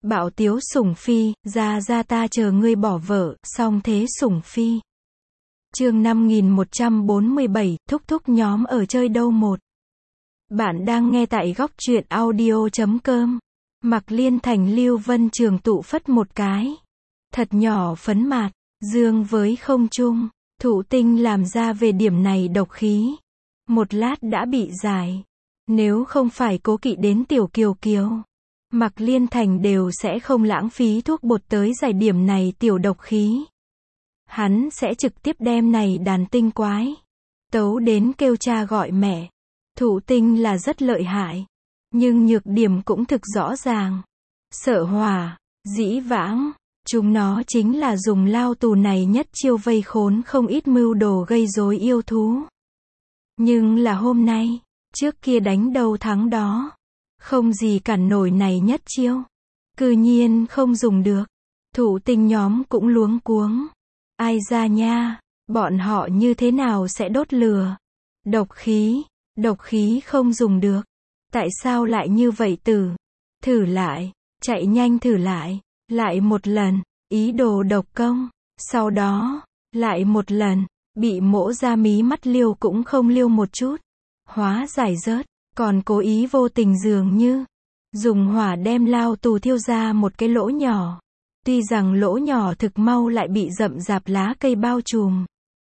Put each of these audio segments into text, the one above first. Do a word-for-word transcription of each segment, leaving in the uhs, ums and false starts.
Bạo tiếu sủng phi, ra ra ta chờ ngươi bỏ vợ, song thế sủng phi. Chương năm nghìn một trăm bốn mươi bảy, thúc thúc nhóm ở chơi đâu một. Bạn đang nghe tại góc truyện audio chấm com. Mặc Liên Thành Lưu Vân Trường tụ phất một cái. Thật nhỏ phấn mạt, dương với không trung. Thụ Tinh làm ra về điểm này độc khí. Một lát đã bị giải. Nếu không phải cố kỵ đến Tiểu Kiều Kiều, Mặc Liên Thành đều sẽ không lãng phí thuốc bột tới giải điểm này tiểu độc khí. Hắn sẽ trực tiếp đem này đàn tinh quái tấu đến kêu cha gọi mẹ. Thụ Tinh là rất lợi hại, nhưng nhược điểm cũng thực rõ ràng. Sợ hỏa, dĩ vãng, chúng nó chính là dùng lao tù này nhất chiêu vây khốn không ít mưu đồ gây rối yêu thú. Nhưng là hôm nay, trước kia đánh đâu thắng đó, không gì cản nổi này nhất chiêu. Cư nhiên không dùng được. Thụ Tinh nhóm cũng luống cuống. Ai ra nha, bọn họ như thế nào sẽ đốt lửa? Độc khí, độc khí không dùng được. Tại sao lại như vậy tử? Thử lại, chạy nhanh thử lại, lại một lần, ý đồ độc công. Sau đó, lại một lần, bị mỗ ra mí mắt liêu cũng không liêu một chút. Hóa giải rớt, còn cố ý vô tình dường như dùng hỏa đem lao tù thiêu ra một cái lỗ nhỏ. Tuy rằng lỗ nhỏ thực mau lại bị rậm rạp lá cây bao trùm.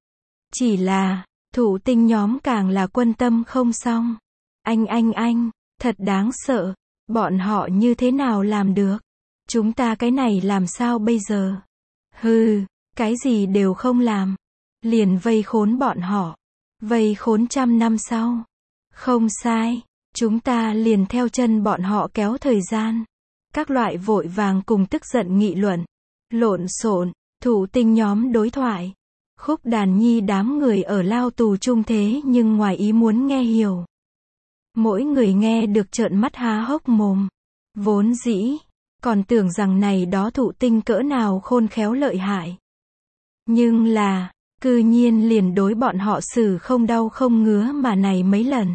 Chỉ là, Thụ Tinh nhóm càng là quân tâm không xong. Anh anh anh, thật đáng sợ. Bọn họ như thế nào làm được? Chúng ta cái này làm sao bây giờ? Hừ, cái gì đều không làm. Liền vây khốn bọn họ. Vây khốn trăm năm sau. Không sai, chúng ta liền theo chân bọn họ kéo thời gian. Các loại vội vàng cùng tức giận nghị luận. Lộn xộn, Thụ Tinh nhóm đối thoại. Khúc Đàn Nhi đám người ở lao tù chung thế nhưng ngoài ý muốn nghe hiểu. Mỗi người nghe được trợn mắt há hốc mồm. Vốn dĩ, còn tưởng rằng này đó Thụ Tinh cỡ nào khôn khéo lợi hại. Nhưng là, cư nhiên liền đối bọn họ xử không đau không ngứa mà này mấy lần.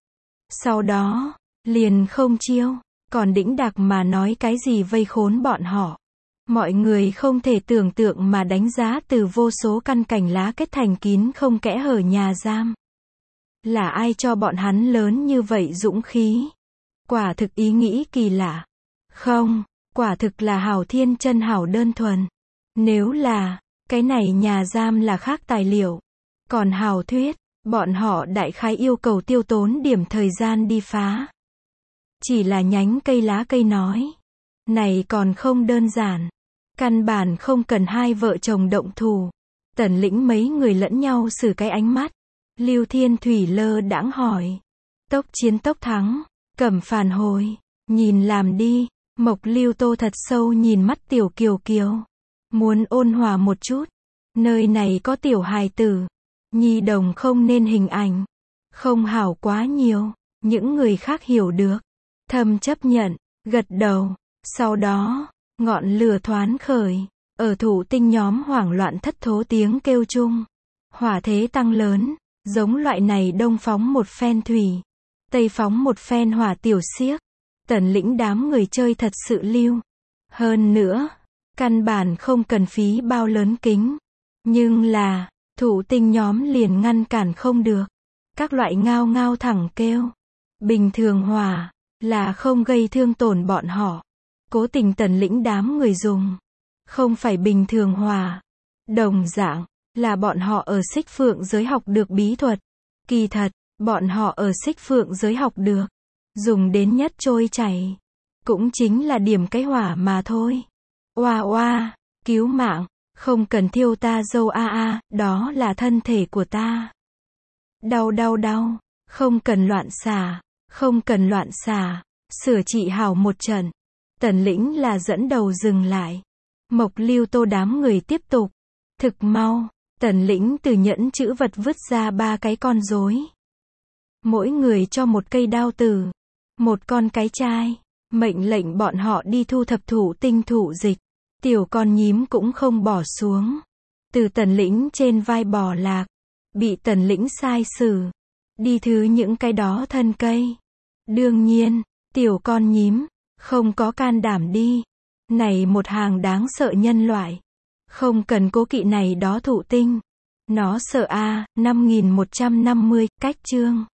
Sau đó, liền không chiêu, còn đĩnh đạc mà nói cái gì vây khốn bọn họ. Mọi người không thể tưởng tượng mà đánh giá từ vô số căn cành lá kết thành kín không kẽ hở nhà giam. Là ai cho bọn hắn lớn như vậy dũng khí? Quả thực ý nghĩ kỳ lạ. Không, quả thực là hảo thiên chân hảo đơn thuần. Nếu là, cái này nhà giam là khác tài liệu. Còn hảo thuyết, bọn họ đại khái yêu cầu tiêu tốn điểm thời gian đi phá. Chỉ là nhánh cây lá cây nói. Này còn không đơn giản. Căn bản không cần hai vợ chồng động thủ. Tần Lĩnh mấy người lẫn nhau xử cái ánh mắt. Lưu Thiên Thủy lơ đãng hỏi. Tốc chiến tốc thắng. Cẩm phản hồi. Nhìn làm đi. Mộc Lưu Tô thật sâu nhìn mắt Tiểu Kiều Kiều. Muốn ôn hòa một chút. Nơi này có tiểu hài tử. Nhi đồng không nên hình ảnh. Không hảo quá nhiều. Những người khác hiểu được. Thầm chấp nhận. Gật đầu. Sau đó, ngọn lửa thoáng khởi. Ở Thụ Tinh nhóm hoảng loạn thất thố tiếng kêu chung. Hỏa thế tăng lớn. Giống loại này đông phóng một phen thủy. Tây phóng một phen hỏa tiểu xiếc. Tần Lĩnh đám người chơi thật sự lưu. Hơn nữa, căn bản không cần phí bao lớn kính. Nhưng là, Thụ Tinh nhóm liền ngăn cản không được. Các loại ngao ngao thẳng kêu. Bình thường hỏa, là không gây thương tổn bọn họ. Cố tình Tần Lĩnh đám người dùng. Không phải bình thường hỏa. Đồng dạng, là bọn họ ở Xích Phượng giới học được bí thuật. Kỳ thật, bọn họ ở Xích Phượng giới học được. Dùng đến nhất trôi chảy. Cũng chính là điểm cái hỏa mà thôi. Oa oa, cứu mạng, không cần thiêu ta dâu a a, đó là thân thể của ta. Đau đau đau, không cần loạn xả, không cần loạn xả, sửa trị hảo một trận. Tần Lĩnh là dẫn đầu dừng lại. Mộc Lưu Tô đám người tiếp tục. Thực mau, Tần Lĩnh từ nhẫn chữ vật vứt ra ba cái con rối. Mỗi người cho một cây đao tử, một con cái chai, mệnh lệnh bọn họ đi thu thập Thụ Tinh thụ dịch. Tiểu con nhím cũng không bỏ xuống. Từ Tần Lĩnh trên vai bò lạc, bị Tần Lĩnh sai xử. Đi thứ những cái đó thân cây. Đương nhiên, tiểu con nhím không có can đảm đi. Này một hàng đáng sợ nhân loại. Không cần cố kỵ này đó thụ tinh. Nó sợ a, năm nghìn một trăm năm mươi, cách chương.